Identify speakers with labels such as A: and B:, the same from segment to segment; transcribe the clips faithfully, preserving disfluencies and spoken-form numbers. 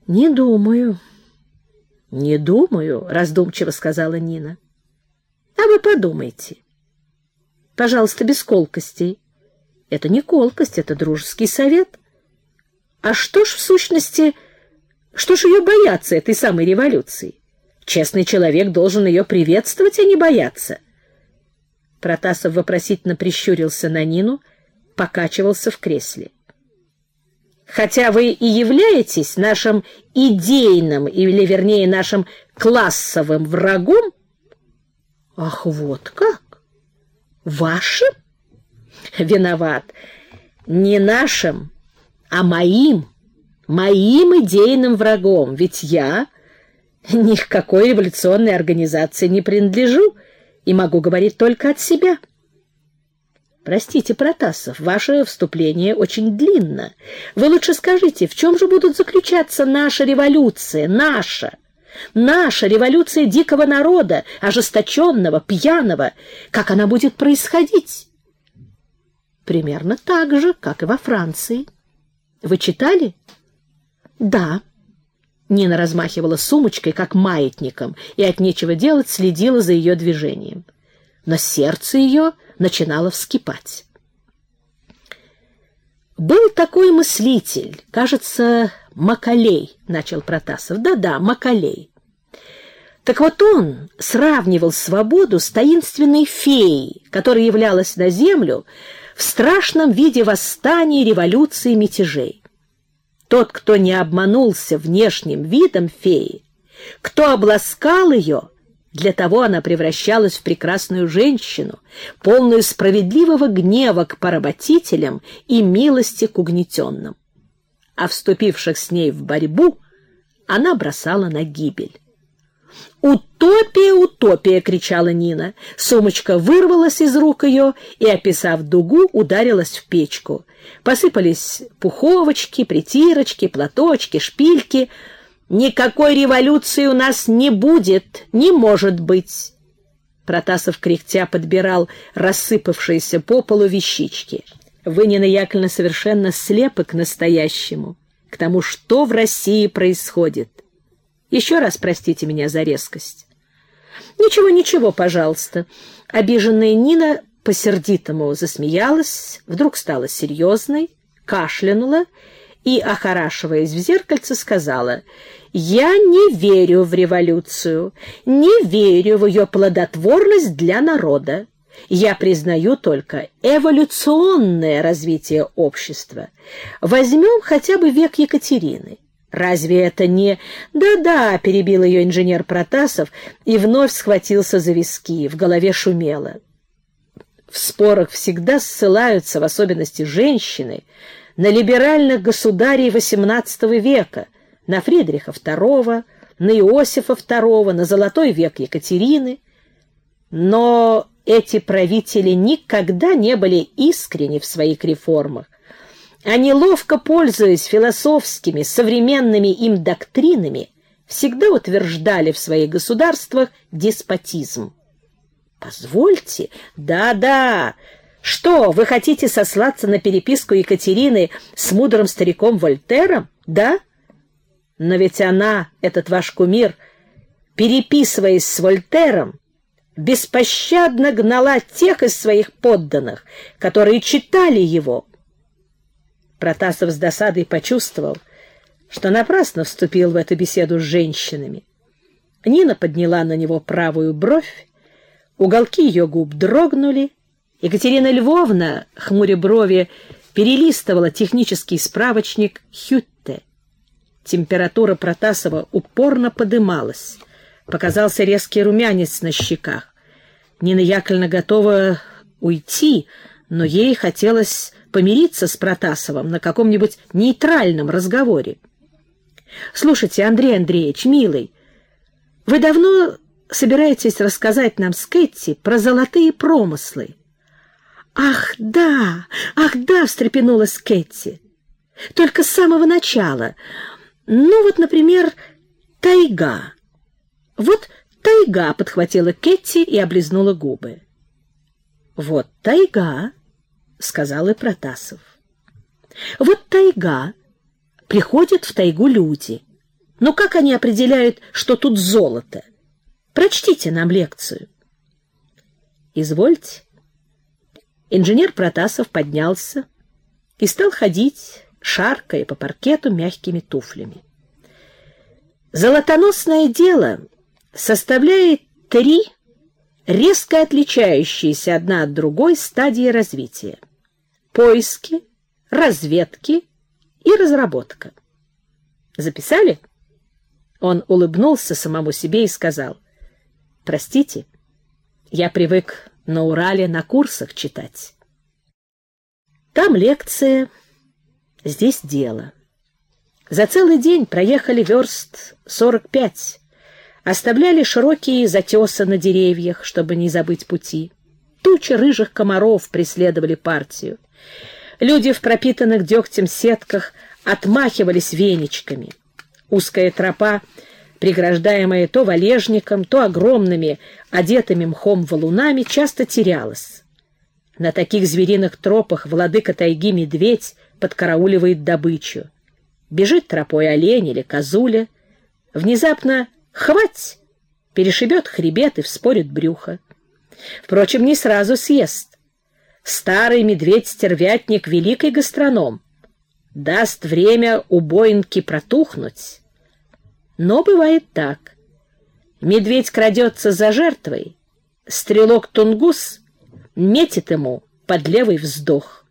A: Не думаю. Не думаю, раздумчиво сказала Нина. А вы подумайте. Пожалуйста, без колкостей. Это не колкость, это дружеский совет. А что ж в сущности, что ж ее бояться, этой самой революции? Честный человек должен ее приветствовать, а не бояться. Протасов вопросительно прищурился на Нину, покачивался в кресле. Хотя вы и являетесь нашим идейным, или, вернее, нашим классовым врагом. Ах, вот как? Вашим? Виноват. Не нашим, а моим, моим идейным врагом. Ведь я ни к какой революционной организации не принадлежу и могу говорить только от себя. Простите, Протасов, ваше вступление очень длинно. Вы лучше скажите, в чем же будут заключаться наша революция, наша, наша революция дикого народа, ожесточенного, пьяного, как она будет происходить? Примерно так же, как и во Франции. Вы читали? Да. Нина размахивала сумочкой, как маятником, и от нечего делать следила за ее движением. Но сердце ее начинало вскипать. Был такой мыслитель, кажется, Макалей, начал Протасов. Да-да, Макалей. Так вот он сравнивал свободу с таинственной феей, которая являлась на землю в страшном виде восстаний, революций, мятежей. Тот, кто не обманулся внешним видом феи, кто обласкал ее, для того она превращалась в прекрасную женщину, полную справедливого гнева к поработителям и милости к угнетенным. А вступивших с ней в борьбу она бросала на гибель. «Утопия, утопия!» — кричала Нина. Сумочка вырвалась из рук ее и, описав дугу, ударилась в печку. Посыпались пуховочки, притирочки, платочки, шпильки. «Никакой революции у нас не будет, не может быть!» Протасов кряхтя подбирал рассыпавшиеся по полу вещички. «Вы, Нина Яковлевна, совершенно слепы к настоящему, к тому, что в России происходит. Еще раз простите меня за резкость». «Ничего, ничего, пожалуйста». Обиженная Нина по-сердитому засмеялась, вдруг стала серьезной, кашлянула и, охорашиваясь в зеркальце, сказала: «Я не верю в революцию, не верю в ее плодотворность для народа. Я признаю только эволюционное развитие общества. Возьмем хотя бы век Екатерины. Разве это не...» «Да-да», — перебил ее инженер Протасов и вновь схватился за виски, в голове шумело. В спорах всегда ссылаются, в особенности женщины, на либеральных государей восемнадцатого века, на Фридриха второго, на Иосифа второго, на золотой век Екатерины. Но эти правители никогда не были искренни в своих реформах. Они, ловко пользуясь философскими, современными им доктринами, всегда утверждали в своих государствах деспотизм. Позвольте, да-да, что, вы хотите сослаться на переписку Екатерины с мудрым стариком Вольтером, да? Но ведь она, этот ваш кумир, переписываясь с Вольтером, беспощадно гнала тех из своих подданных, которые читали его. Протасов с досадой почувствовал, что напрасно вступил в эту беседу с женщинами. Нина подняла на него правую бровь, уголки ее губ дрогнули. Екатерина Львовна, хмуря брови, перелистывала технический справочник Хютте. Температура Протасова упорно подымалась. Показался резкий румянец на щеках. Нина Яковлевна готова уйти, но ей хотелось помириться с Протасовым на каком-нибудь нейтральном разговоре. «Слушайте, Андрей Андреевич, милый, вы давно собираетесь рассказать нам с Кэти про золотые промыслы?» «Ах, да! Ах, да!» — встрепенулась Кэти. «Только с самого начала. Ну вот, например, тайга». «Вот тайга», — подхватила Кэти и облизнула губы. «Вот тайга», — сказал и Протасов. «Вот тайга. Приходят в тайгу люди. Ну как они определяют, что тут золото? Прочтите нам лекцию. Извольте. Инженер Протасов поднялся и стал ходить, шаркая по паркету мягкими туфлями. Золотоносное дело составляет три резко отличающиеся одна от другой стадии развития: поиски, разведки и разработка. Записали? Он улыбнулся самому себе и сказал: простите, я привык на Урале на курсах читать. Там лекция, здесь дело. За целый день проехали верст сорок пять, оставляли широкие затесы на деревьях, чтобы не забыть пути. Тучи рыжих комаров преследовали партию. Люди в пропитанных дегтем сетках отмахивались веничками. Узкая тропа, преграждаемая то валежником, то огромными, одетыми мхом валунами, часто терялась. На таких звериных тропах владыка тайги медведь подкарауливает добычу. Бежит тропой олень или козуля, внезапно хвать, перешибет хребет и вспорит брюхо. Впрочем, не сразу съест. Старый медведь-стервятник — великий гастроном. Даст время убоинке протухнуть. Но бывает так. Медведь крадется за жертвой, стрелок-тунгус метит ему под левый вздох.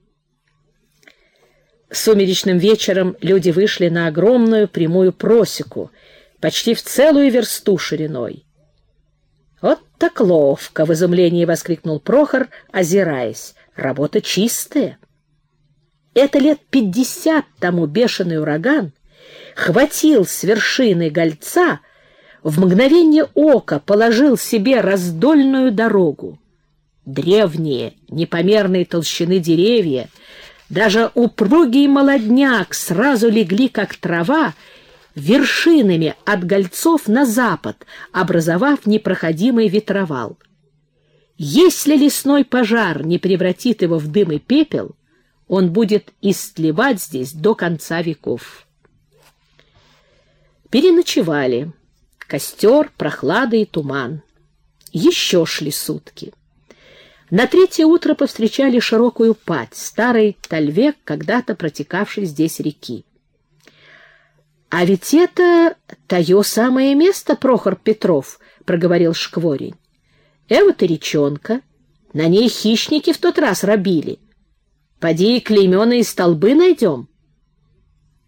A: Сумеречным вечером люди вышли на огромную прямую просеку, почти в целую версту шириной. «Вот так ловко!» — в изумлении воскликнул Прохор, озираясь. «Работа чистая!» Это лет пятьдесят тому бешеный ураган хватил с вершины гольца, в мгновение ока положил себе раздольную дорогу. Древние, непомерной толщины деревья, даже упругий молодняк сразу легли, как трава, вершинами от гольцов на запад, образовав непроходимый ветровал. Если лесной пожар не превратит его в дым и пепел, он будет истлевать здесь до конца веков. Переночевали. Костер, прохлада и туман. Еще шли сутки. На третье утро повстречали широкую падь, старый тальвек, когда-то протекавший здесь реки. — А ведь это тое самое место, Прохор Петров, — проговорил Шкворень. — Эва-то речонка, на ней хищники в тот раз робили. Поди и клейменые столбы найдем.